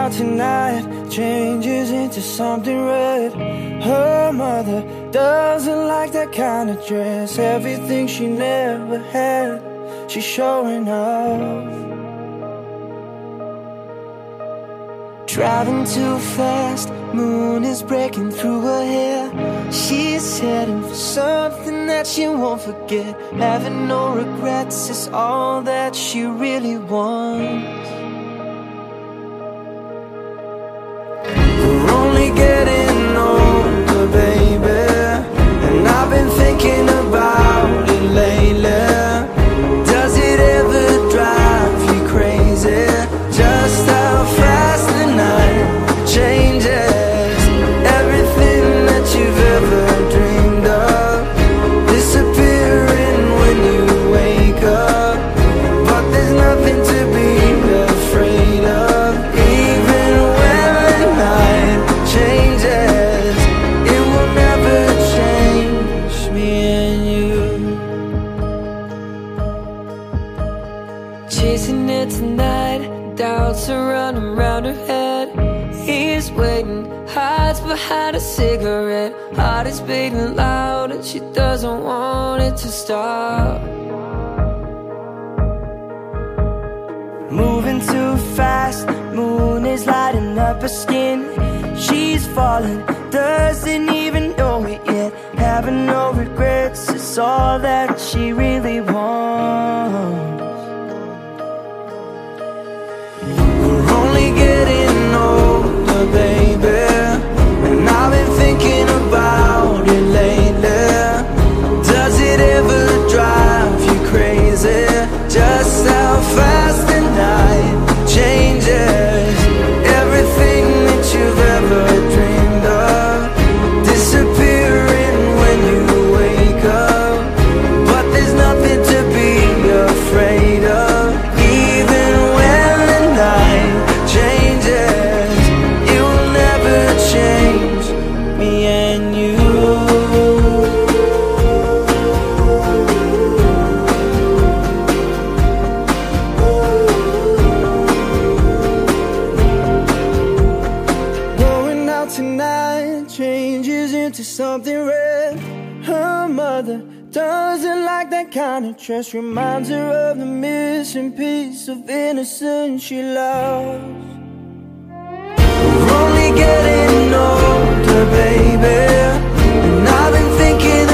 out tonight changes into something red. Her mother doesn't like that kind of dress. Everything she never had, she's showing off. Driving too fast, moon is breaking through her hair. She's heading for something that she won't forget. Having no regrets is all that she really wants. We're only getting older, baby, and I've been thinking about it lately. Does it ever drive you crazy? Just how fast the night changes. Everything that you've ever dreamed of disappearing when you wake up. But there's nothing to be afraid of. Even when the night changes, it will never change me and you. Chasing it tonight, doubts are running round her head. He's waiting, hides behind a cigarette. Heart is beating loud and she doesn't want it to stop. Moving too fast, moon is lighting up her skin. She's falling, doesn't even know it yet. Having no regrets is all that she really wants. We're only getting older, baby, and I've been thinking about it lately. Does it ever drive you crazy? Just how fast the night changes. Everything that you've ever dreamed of disappearing when you wake up. But there's nothing to be afraid of. Even when the night changes, it will never change me and you. Going out tonight changes into something red. Her mother doesn't like that kind of dress. Reminds her of the missing piece of innocence she lost. We're only getting older, baby, and I've been thinking